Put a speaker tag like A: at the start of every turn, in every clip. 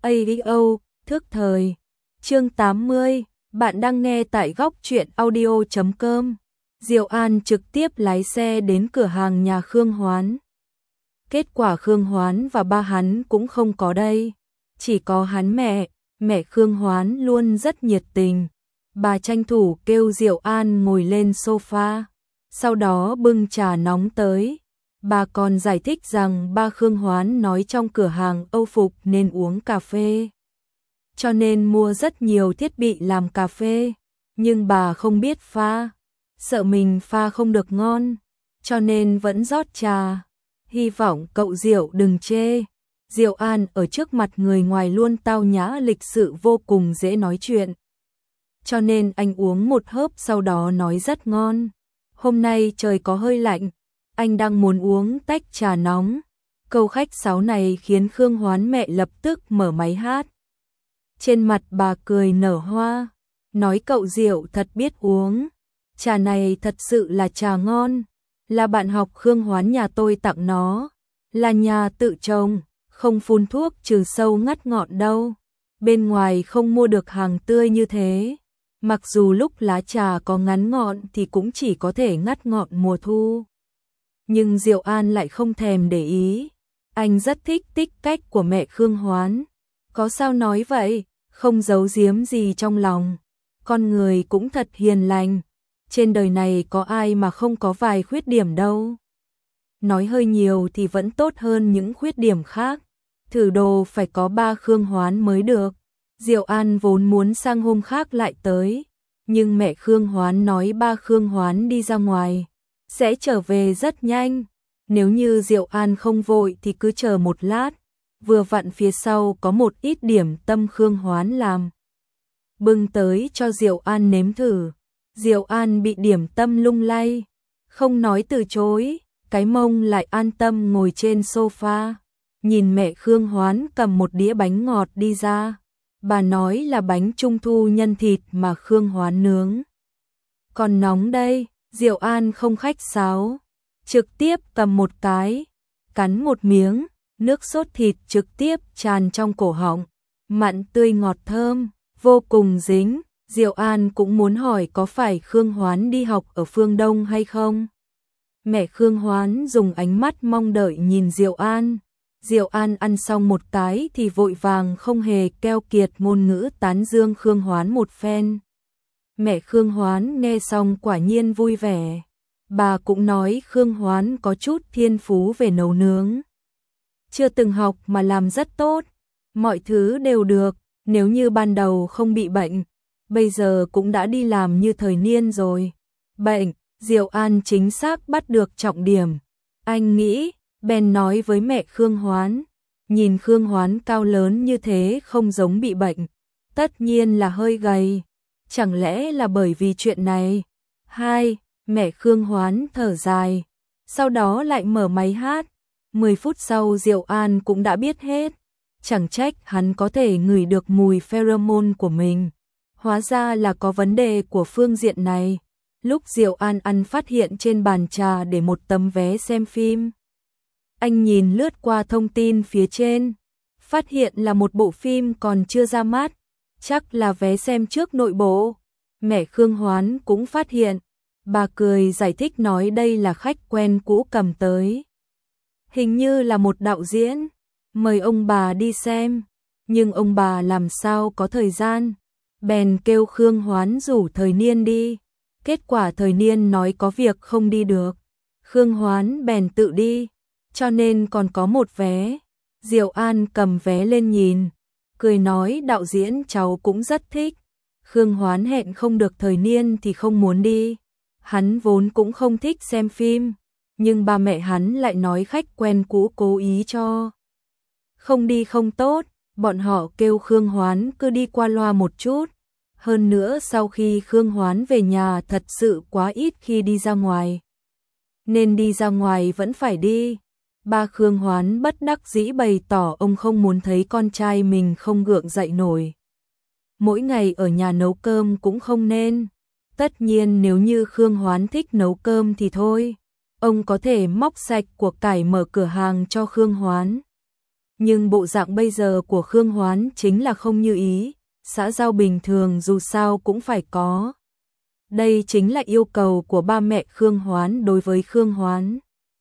A: AEO, thức thời. Chương 80, bạn đang nghe tại góc truyện audio.com. Diệu An trực tiếp lái xe đến cửa hàng nhà Khương Hoán. Kết quả Khương Hoán và ba hắn cũng không có đây. Chỉ có hắn mẹ Khương Hoán luôn rất nhiệt tình. Bà tranh thủ kêu Diệu An ngồi lên sofa, sau đó bưng trà nóng tới. Bà còn giải thích rằng ba Khương Hoán nói trong cửa hàng Âu phục nên uống cà phê, cho nên mua rất nhiều thiết bị làm cà phê, nhưng bà không biết pha, sợ mình pha không được ngon, cho nên vẫn rót trà. Hy vọng cậu Diệu đừng chê. Diệu An ở trước mặt người ngoài luôn tao nhã lịch sự, vô cùng dễ nói chuyện, cho nên anh uống một hớp sau đó nói rất ngon. Hôm nay trời có hơi lạnh, anh đang muốn uống tách trà nóng. Câu khách sáo này khiến Khương Hoán mẹ lập tức mở máy hát. Trên mặt bà cười nở hoa, nói cậu Diệu thật biết uống. Trà này thật sự là trà ngon, là bạn học Khương Hoán nhà tôi tặng nó, là nhà tự trồng, không phun thuốc trừ sâu ngắt ngọn đâu. Bên ngoài không mua được hàng tươi như thế. Mặc dù lúc lá trà có ngắn ngọn thì cũng chỉ có thể ngắt ngọn mùa thu. Nhưng Diệu An lại không thèm để ý. Anh rất thích tích cách của mẹ Khương Hoán. Có sao nói vậy, không giấu giếm gì trong lòng. Con người cũng thật hiền lành. Trên đời này có ai mà không có vài khuyết điểm đâu. Nói hơi nhiều thì vẫn tốt hơn những khuyết điểm khác. Thử đồ phải có ba Khương Hoán mới được. Diệu An vốn muốn sang hôm khác lại tới, nhưng mẹ Khương Hoán nói ba Khương Hoán đi ra ngoài, sẽ trở về rất nhanh. Nếu như Diệu An không vội thì cứ chờ một lát, vừa vặn phía sau có một ít điểm tâm Khương Hoán làm. Bưng tới cho Diệu An nếm thử. Diệu An bị điểm tâm lung lay, không nói từ chối, cái mông lại an tâm ngồi trên sofa, nhìn mẹ Khương Hoán cầm một đĩa bánh ngọt đi ra. Bà nói là bánh trung thu nhân thịt mà Khương Hoán nướng. Còn nóng đây, Diệu An không khách sáo, trực tiếp cầm một cái, cắn một miếng, nước sốt thịt trực tiếp tràn trong cổ họng, mặn tươi ngọt thơm, vô cùng dính. Diệu An cũng muốn hỏi có phải Khương Hoán đi học ở phương Đông hay không. Mẹ Khương Hoán dùng ánh mắt mong đợi nhìn Diệu An. Diệu An ăn xong một cái thì vội vàng không hề keo kiệt ngôn ngữ tán dương Khương Hoán một phen. Mẹ Khương Hoán nghe xong quả nhiên vui vẻ. Bà cũng nói Khương Hoán có chút thiên phú về nấu nướng. Chưa từng học mà làm rất tốt, mọi thứ đều được, nếu như ban đầu không bị bệnh, bây giờ cũng đã đi làm như thời niên rồi. Bệnh, Diệu An chính xác bắt được trọng điểm. Anh nghĩ, bèn nói với mẹ Khương Hoán, nhìn Khương Hoán cao lớn như thế không giống bị bệnh, tất nhiên là hơi gầy, chẳng lẽ là bởi vì chuyện này? Mẹ Khương Hoán thở dài, sau đó lại mở máy hát. 10 phút sau Diệu An cũng đã biết hết, chẳng trách hắn có thể ngửi được mùi pheromone của mình, hóa ra là có vấn đề của phương diện này. Lúc Diệu An ăn phát hiện trên bàn trà để một tấm vé xem phim. Anh nhìn lướt qua thông tin phía trên, phát hiện là một bộ phim còn chưa ra mắt, chắc là vé xem trước nội bộ. Mẹ Khương Hoán cũng phát hiện, bà cười giải thích nói đây là khách quen cũ cầm tới. Hình như là một đạo diễn, mời ông bà đi xem, nhưng ông bà làm sao có thời gian, bèn kêu Khương Hoán rủ Thời Niên đi. Kết quả Thời Niên nói có việc không đi được, Khương Hoán bèn tự đi, cho nên còn có một vé. Diệu An cầm vé lên nhìn, cười nói đạo diễn cháu cũng rất thích. Khương Hoán hẹn không được Thời Niên thì không muốn đi, hắn vốn cũng không thích xem phim, nhưng ba mẹ hắn lại nói khách quen cũ cố ý cho. Không đi không tốt, bọn họ kêu Khương Hoán cứ đi qua loa một chút. Hơn nữa sau khi Khương Hoán về nhà thật sự quá ít khi đi ra ngoài, nên đi ra ngoài vẫn phải đi. Ba Khương Hoán bất đắc dĩ bày tỏ ông không muốn thấy con trai mình không gượng dậy nổi. Mỗi ngày ở nhà nấu cơm cũng không nên. Tất nhiên nếu như Khương Hoán thích nấu cơm thì thôi, ông có thể móc sạch của cải mở cửa hàng cho Khương Hoán. Nhưng bộ dạng bây giờ của Khương Hoán chính là không như ý, xã giao bình thường dù sao cũng phải có. Đây chính là yêu cầu của ba mẹ Khương Hoán đối với Khương Hoán.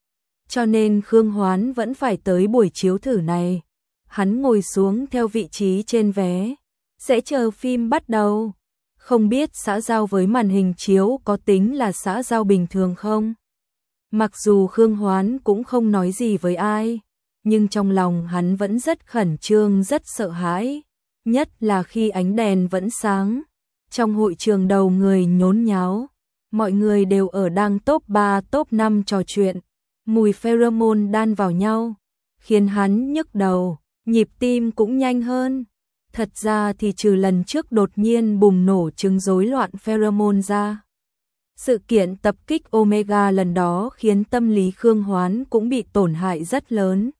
A: Cho nên Khương Hoán vẫn phải tới buổi chiếu thử này. Hắn ngồi xuống theo vị trí trên vé, sẽ chờ phim bắt đầu. Không biết xã giao với màn hình chiếu có tính là xã giao bình thường không? Mặc dù Khương Hoán cũng không nói gì với ai, nhưng trong lòng hắn vẫn rất khẩn trương, rất sợ hãi. Nhất là khi ánh đèn vẫn sáng, trong hội trường đầu người nhốn nháo, mọi người đều ở đang top 3, top 5 trò chuyện, mùi pheromone đan vào nhau, khiến hắn nhức đầu, nhịp tim cũng nhanh hơn. Thật ra thì trừ lần trước đột nhiên bùng nổ chứng rối loạn pheromone ra, sự kiện tập kích Omega lần đó khiến tâm lý Khương Hoán cũng bị tổn hại rất lớn.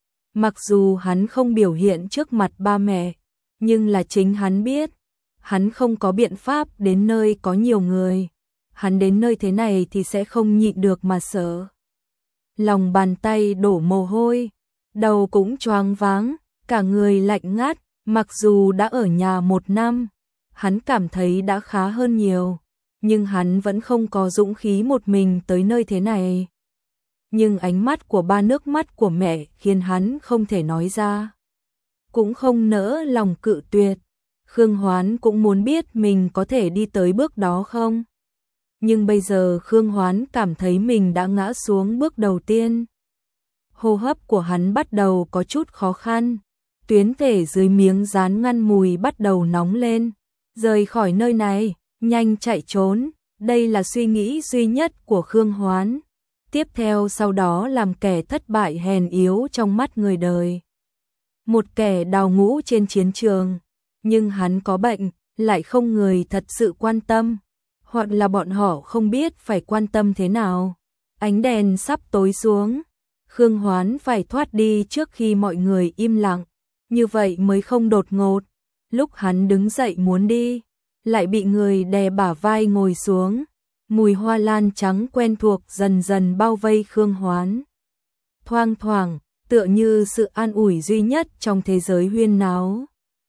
A: Mặc dù hắn không biểu hiện trước mặt ba mẹ, nhưng là chính hắn biết, hắn không có biện pháp đến nơi có nhiều người. Hắn đến nơi thế này thì sẽ không nhịn được mà sợ. Lòng bàn tay đổ mồ hôi, đầu cũng choáng váng, cả người lạnh ngắt. Mặc dù đã ở nhà 1 năm, hắn cảm thấy đã khá hơn nhiều, nhưng hắn vẫn không có dũng khí một mình tới nơi thế này. Nhưng ánh mắt của ba, nước mắt của mẹ khiến hắn không thể nói ra, cũng không nỡ lòng cự tuyệt. Khương Hoán cũng muốn biết mình có thể đi tới bước đó không. Nhưng bây giờ Khương Hoán cảm thấy mình đã ngã xuống bước đầu tiên. Hô hấp của hắn bắt đầu có chút khó khăn. Tuyến thể dưới miếng dán ngăn mùi bắt đầu nóng lên. Rời khỏi nơi này, nhanh chạy trốn. Đây là suy nghĩ duy nhất của Khương Hoán. Tiếp theo sau đó làm kẻ thất bại hèn yếu trong mắt người đời. Một kẻ đào ngũ trên chiến trường. Nhưng hắn có bệnh, lại không người thật sự quan tâm. Hoặc là bọn họ không biết phải quan tâm thế nào. Ánh đèn sắp tối xuống. Khương Hoán phải thoát đi trước khi mọi người im lặng. Như vậy mới không đột ngột. Lúc hắn đứng dậy muốn đi, lại bị người đè bả vai ngồi xuống. Mùi hoa lan trắng quen thuộc dần dần bao vây Khương Hoán. Thoang thoảng, tựa như sự an ủi duy nhất trong thế giới huyên náo.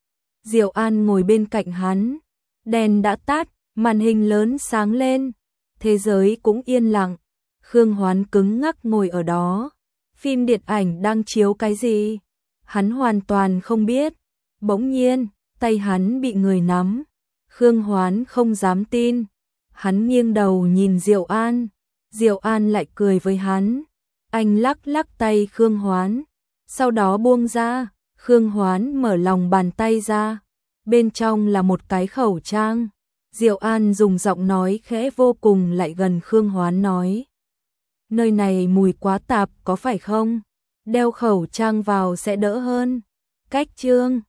A: Diệu An ngồi bên cạnh hắn. Đèn đã tắt, màn hình lớn sáng lên. Thế giới cũng yên lặng. Khương Hoán cứng ngắc ngồi ở đó. Phim điện ảnh đang chiếu cái gì? Hắn hoàn toàn không biết. Bỗng nhiên, tay hắn bị người nắm. Khương Hoán không dám tin. Hắn nghiêng đầu nhìn Diệu An. Diệu An lại cười với hắn. Anh lắc lắc tay Khương Hoán. Sau đó buông ra. Khương Hoán mở lòng bàn tay ra. Bên trong là một cái khẩu trang. Diệu An dùng giọng nói khẽ vô cùng lại gần Khương Hoán nói. Nơi này mùi quá tạp có phải không? Đeo khẩu trang vào sẽ đỡ hơn. Cách chương